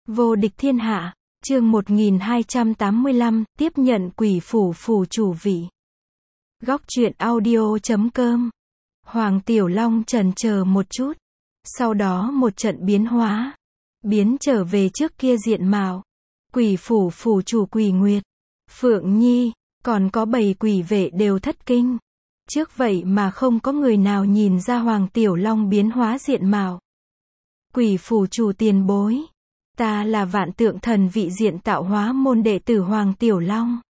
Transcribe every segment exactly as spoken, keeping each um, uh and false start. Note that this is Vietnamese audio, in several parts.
Vô địch thiên hạ, chương một nghìn hai trăm tám mươi lăm, tiếp nhận quỷ phủ phủ chủ vị. Góc truyện audio chấm com. Hoàng Tiểu Long chần chờ một chút, sau đó một trận biến hóa, biến trở về trước kia diện mạo. Quỷ phủ phủ chủ Quỷ Nguyệt, Phượng Nhi, còn có bảy quỷ vệ đều thất kinh. Trước vậy mà không có người nào nhìn ra Hoàng Tiểu Long biến hóa diện mạo. Quỷ phủ chủ tiền bối, ta là Vạn Tượng Thần vị diện tạo hóa môn đệ tử Hoàng Tiểu Long.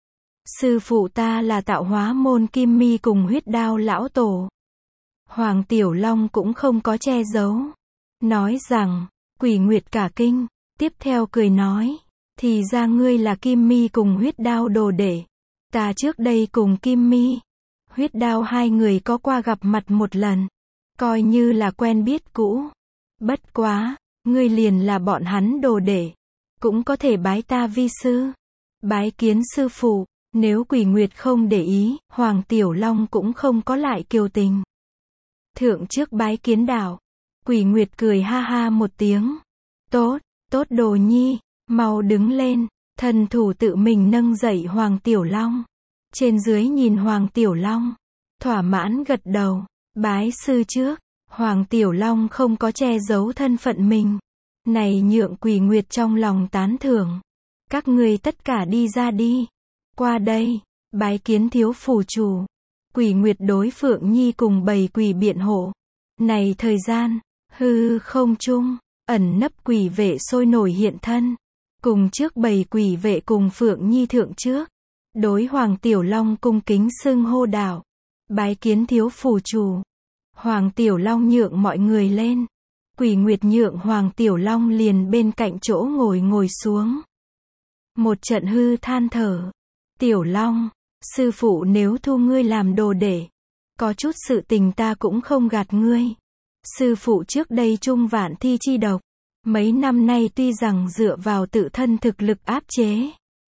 Sư phụ ta là tạo hóa môn Kim Mi cùng huyết đao lão tổ. Hoàng Tiểu Long cũng không có che giấu, nói rằng. Quỷ Nguyệt cả kinh, tiếp theo cười nói, thì ra ngươi là Kim Mi cùng huyết đao đồ đệ. Ta trước đây cùng Kim Mi, huyết đao hai người có qua gặp mặt một lần, coi như là quen biết cũ. Bất quá, ngươi liền là bọn hắn đồ đệ, cũng có thể bái ta vi sư, bái kiến sư phụ. Nếu Quỷ Nguyệt không để ý, Hoàng Tiểu Long cũng không có lại kiêu tình. Thượng trước bái kiến đạo. Quỷ Nguyệt cười ha ha một tiếng. Tốt, tốt đồ nhi, mau đứng lên. Thần thủ tự mình nâng dậy Hoàng Tiểu Long. Trên dưới nhìn Hoàng Tiểu Long, thỏa mãn gật đầu, bái sư trước. Hoàng Tiểu Long không có che giấu thân phận mình, này nhượng Quỷ Nguyệt trong lòng tán thưởng. Các ngươi tất cả đi ra đi, qua đây, bái kiến thiếu phủ chủ. Quỷ Nguyệt đối Phượng Nhi cùng bầy quỷ biện hộ. Này thời gian, hư không trung, ẩn nấp quỷ vệ sôi nổi hiện thân, cùng trước bầy quỷ vệ cùng Phượng Nhi thượng trước, đối Hoàng Tiểu Long cung kính xưng hô đạo, bái kiến thiếu phủ chủ. Hoàng Tiểu Long nhượng mọi người lên, Quỷ Nguyệt nhượng Hoàng Tiểu Long liền bên cạnh chỗ ngồi ngồi xuống. Một trận hư than thở, Tiểu Long, sư phụ nếu thu ngươi làm đồ đệ, có chút sự tình ta cũng không gạt ngươi. Sư phụ trước đây trung vạn thi chi độc, mấy năm nay tuy rằng dựa vào tự thân thực lực áp chế,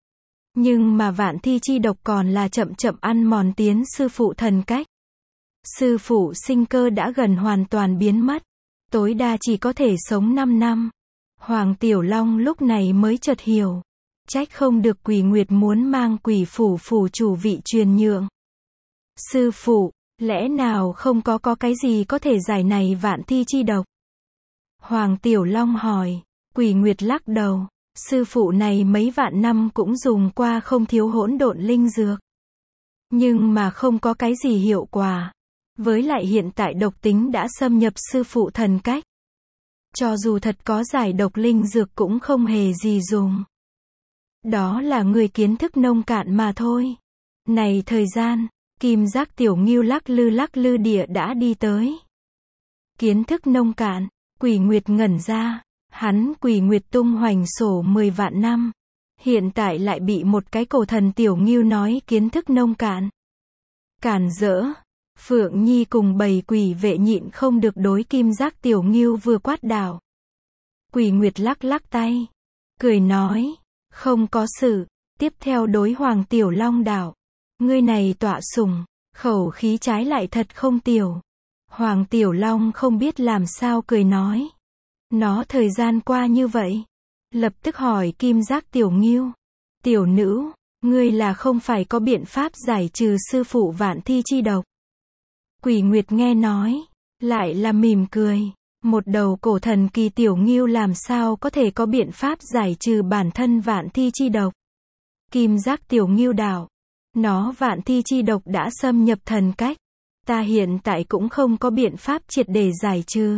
nhưng mà vạn thi chi độc còn là chậm chậm ăn mòn tiến sư phụ thần cách. Sư phụ sinh cơ đã gần hoàn toàn biến mất, tối đa chỉ có thể sống năm năm. Hoàng Tiểu Long lúc này mới chợt hiểu, trách không được Quỷ Nguyệt muốn mang quỷ phủ phủ chủ vị truyền nhượng. Sư phụ, lẽ nào không có có cái gì có thể giải này vạn thi chi độc? Hoàng Tiểu Long hỏi. Quỷ Nguyệt lắc đầu, sư phụ này mấy vạn năm cũng dùng qua không thiếu hỗn độn linh dược, nhưng mà không có cái gì hiệu quả. Với lại hiện tại độc tính đã xâm nhập sư phụ thần cách, cho dù thật có giải độc linh dược cũng không hề gì dùng. Đó là người kiến thức nông cạn mà thôi. Này thời gian, Kim Giác Tiểu Ngưu lắc lư lắc lư địa đã đi tới. Kiến thức nông cạn, Quỷ Nguyệt ngẩn ra, hắn Quỷ Nguyệt tung hoành sổ mười vạn năm, hiện tại lại bị một cái cổ thần Tiểu Ngưu nói kiến thức nông cạn. Cản rỡ, Phượng Nhi cùng bầy quỷ vệ nhịn không được đối Kim Giác Tiểu Ngưu vừa quát đảo. Quỷ Nguyệt lắc lắc tay, cười nói, không có sự. Tiếp theo đối Hoàng Tiểu Long đảo, ngươi này tọa sủng, khẩu khí trái lại thật không tiểu. Hoàng Tiểu Long không biết làm sao cười nói, nó thời gian qua như vậy, lập tức hỏi Kim Giác Tiểu Ngưu, tiểu nữ, ngươi là không phải có biện pháp giải trừ sư phụ vạn thi chi độc? Quỷ Nguyệt nghe nói, lại là mỉm cười, một đầu cổ thần kỳ Tiểu Ngưu làm sao có thể có biện pháp giải trừ bản thân vạn thi chi độc? Kim Giác Tiểu Ngưu đạo, nó vạn thi chi độc đã xâm nhập thần cách, ta hiện tại cũng không có biện pháp triệt để giải trừ.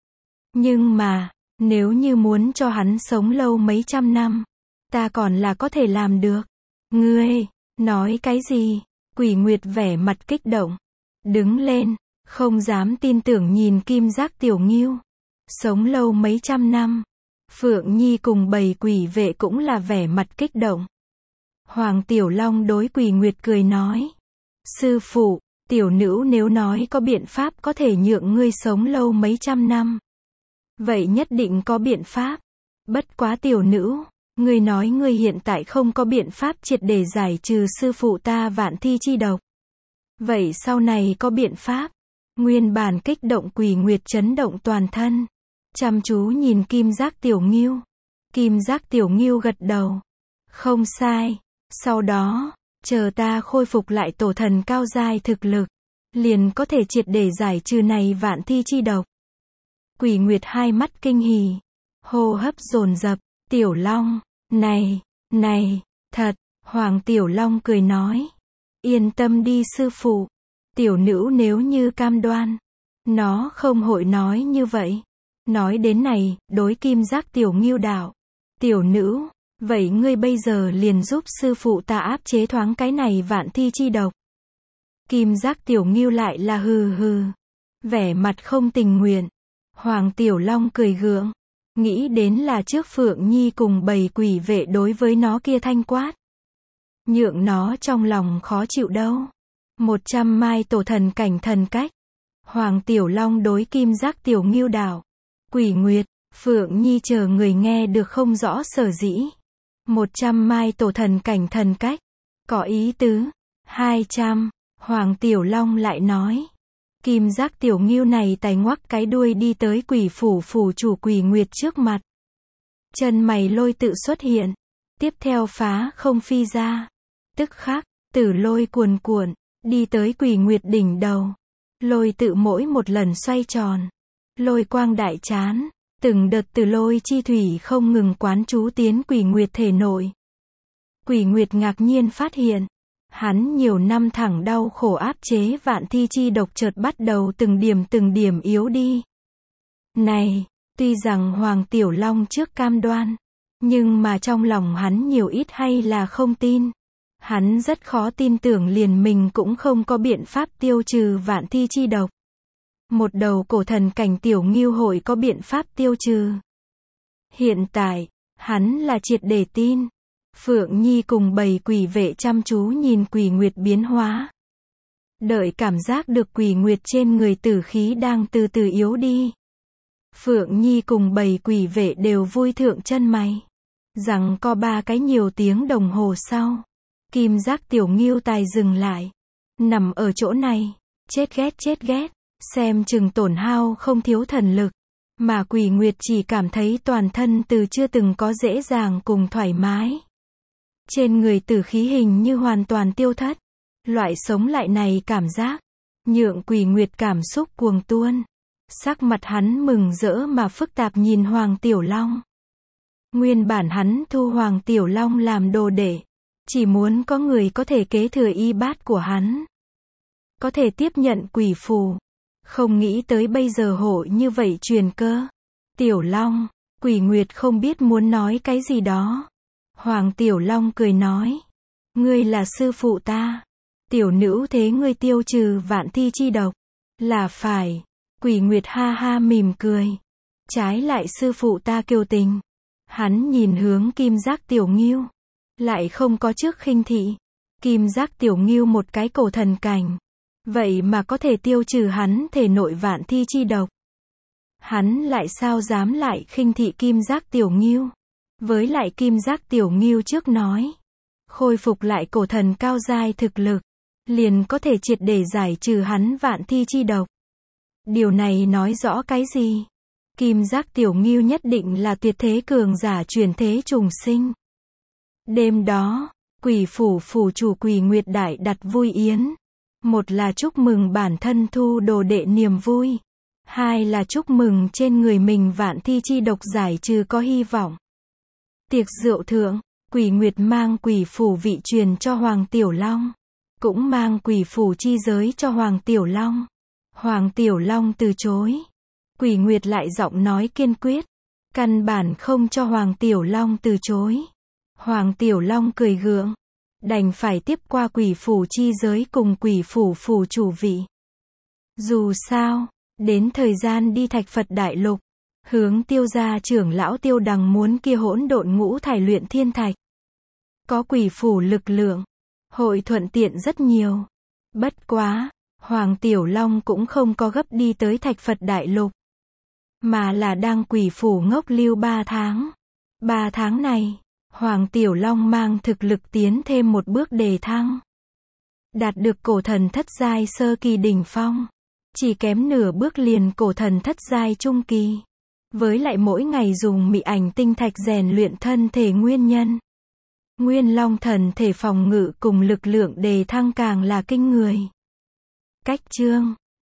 Nhưng mà, nếu như muốn cho hắn sống lâu mấy trăm năm, ta còn là có thể làm được. Ngươi, nói cái gì? Quỷ Nguyệt vẻ mặt kích động, đứng lên, không dám tin tưởng nhìn Kim Giác Tiểu Ngưu. Sống lâu mấy trăm năm. Phượng Nhi cùng bầy quỷ vệ cũng là vẻ mặt kích động. Hoàng Tiểu Long đối Quỷ Nguyệt cười nói, sư phụ, tiểu nữ nếu nói có biện pháp có thể nhượng ngươi sống lâu mấy trăm năm, vậy nhất định có biện pháp. Bất quá tiểu nữ, ngươi nói ngươi hiện tại không có biện pháp triệt để giải trừ sư phụ ta vạn thi chi độc, vậy sau này có biện pháp? Nguyên bản kích động Quỷ Nguyệt chấn động toàn thân, chăm chú nhìn Kim Giác Tiểu Ngưu. Kim Giác Tiểu Ngưu gật đầu. Không sai. Sau đó, chờ ta khôi phục lại tổ thần cao giai thực lực, liền có thể triệt để giải trừ này vạn thi chi độc. Quỷ Nguyệt hai mắt kinh hỉ, hô hấp dồn dập, Tiểu Long, này, này, thật, Hoàng Tiểu Long cười nói. Yên tâm đi sư phụ, tiểu nữ nếu như cam đoan, nó không hội nói như vậy. Nói đến này, đối Kim Giác Tiểu Ngưu đạo. Tiểu nữ, vậy ngươi bây giờ liền giúp sư phụ ta áp chế thoáng cái này vạn thi chi độc. Kim Giác Tiểu Ngưu lại là hừ hừ, vẻ mặt không tình nguyện. Hoàng Tiểu Long cười gượng, nghĩ đến là trước Phượng Nhi cùng bầy quỷ vệ đối với nó kia thanh quát, nhượng nó trong lòng khó chịu đâu. Một trăm mai tổ thần cảnh thần cách. Hoàng Tiểu Long đối Kim Giác Tiểu Ngưu đạo. Quỷ Nguyệt, Phượng Nhi chờ người nghe được không rõ sở dĩ. Một trăm mai tổ thần cảnh thần cách. Có ý tứ. Hai trăm. Hoàng Tiểu Long lại nói. Kim Giác Tiểu Ngưu này tài ngoắc cái đuôi đi tới quỷ phủ phủ chủ Quỷ Nguyệt trước mặt. Chân mày lôi tự xuất hiện. Tiếp theo phá không phi ra. Tức khắc, tử lôi cuồn cuộn, đi tới Quỷ Nguyệt đỉnh đầu. Lôi tự mỗi một lần xoay tròn. Lôi quang đại chán, từng đợt tử lôi chi thủy không ngừng quán trú tiến Quỷ Nguyệt thể nội. Quỷ Nguyệt ngạc nhiên phát hiện, hắn nhiều năm thẳng đau khổ áp chế vạn thi chi độc chợt bắt đầu từng điểm từng điểm yếu đi. Này, tuy rằng Hoàng Tiểu Long trước cam đoan, nhưng mà trong lòng hắn nhiều ít hay là không tin. Hắn rất khó tin tưởng liền mình cũng không có biện pháp tiêu trừ vạn thi chi độc. Một đầu cổ thần cảnh Tiểu Ngưu hội có biện pháp tiêu trừ. Hiện tại, hắn là triệt để tin. Phượng Nhi cùng bầy quỷ vệ chăm chú nhìn Quỷ Nguyệt biến hóa. Đợi cảm giác được Quỷ Nguyệt trên người tử khí đang từ từ yếu đi. Phượng Nhi cùng bầy quỷ vệ đều vui thượng chân mày. Rằng có ba cái nhiều tiếng đồng hồ sau. Kim Giác Tiểu Ngưu tài dừng lại. Nằm ở chỗ này. Chết ghét chết ghét. Xem chừng tổn hao không thiếu thần lực. Mà Quỷ Nguyệt chỉ cảm thấy toàn thân từ chưa từng có dễ dàng cùng thoải mái. Trên người tử khí hình như hoàn toàn tiêu thất. Loại sống lại này cảm giác. Nhượng Quỷ Nguyệt cảm xúc cuồng tuôn. Sắc mặt hắn mừng rỡ mà phức tạp nhìn Hoàng Tiểu Long. Nguyên bản hắn thu Hoàng Tiểu Long làm đồ đệ. Chỉ muốn có người có thể kế thừa y bát của hắn. Có thể tiếp nhận quỷ phù. Không nghĩ tới bây giờ hội như vậy truyền cơ. Tiểu Long, Quỷ Nguyệt không biết muốn nói cái gì đó. Hoàng Tiểu Long cười nói. Ngươi là sư phụ ta. Tiểu nữ thế ngươi tiêu trừ vạn thi chi độc. Là phải. Quỷ Nguyệt ha ha mỉm cười. Trái lại sư phụ ta kiêu tình. Hắn nhìn hướng Kim Giác Tiểu Ngưu. Lại không có trước khinh thị. Kim Giác Tiểu Ngưu một cái cổ thần cảnh. Vậy mà có thể tiêu trừ hắn thể nội vạn thi chi độc. Hắn lại sao dám lại khinh thị Kim Giác Tiểu Ngưu. Với lại Kim Giác Tiểu Ngưu trước nói. Khôi phục lại cổ thần cao giai thực lực. Liền có thể triệt để giải trừ hắn vạn thi chi độc. Điều này nói rõ cái gì? Kim Giác Tiểu Ngưu nhất định là tuyệt thế cường giả chuyển thế trùng sinh. Đêm đó, quỷ phủ phủ chủ Quỷ Nguyệt đại đặt vui yến. Một là chúc mừng bản thân thu đồ đệ niềm vui. Hai là chúc mừng trên người mình vạn thi chi độc giải trừ có hy vọng. Tiệc rượu thượng, Quỷ Nguyệt mang quỷ phủ vị truyền cho Hoàng Tiểu Long. Cũng mang quỷ phủ chi giới cho Hoàng Tiểu Long. Hoàng Tiểu Long từ chối. Quỷ Nguyệt lại giọng nói kiên quyết. Căn bản không cho Hoàng Tiểu Long từ chối. Hoàng Tiểu Long cười gượng. Đành phải tiếp qua quỷ phủ chi giới cùng quỷ phủ phủ chủ vị. Dù sao, đến thời gian đi Thạch Phật Đại Lục, hướng Tiêu gia trưởng lão Tiêu Đằng muốn kia hỗn độn ngũ thải luyện thiên thạch. Có quỷ phủ lực lượng, hội thuận tiện rất nhiều. Bất quá, Hoàng Tiểu Long cũng không có gấp đi tới Thạch Phật Đại Lục. Mà là đang quỷ phủ ngốc lưu ba tháng. Ba tháng này, Hoàng Tiểu Long mang thực lực tiến thêm một bước đề thăng. Đạt được cổ thần thất giai sơ kỳ đỉnh phong. Chỉ kém nửa bước liền cổ thần thất giai trung kỳ. Với lại mỗi ngày dùng mị ảnh tinh thạch rèn luyện thân thể nguyên nhân. Nguyên long thần thể phòng ngự cùng lực lượng đề thăng càng là kinh người. Cách chương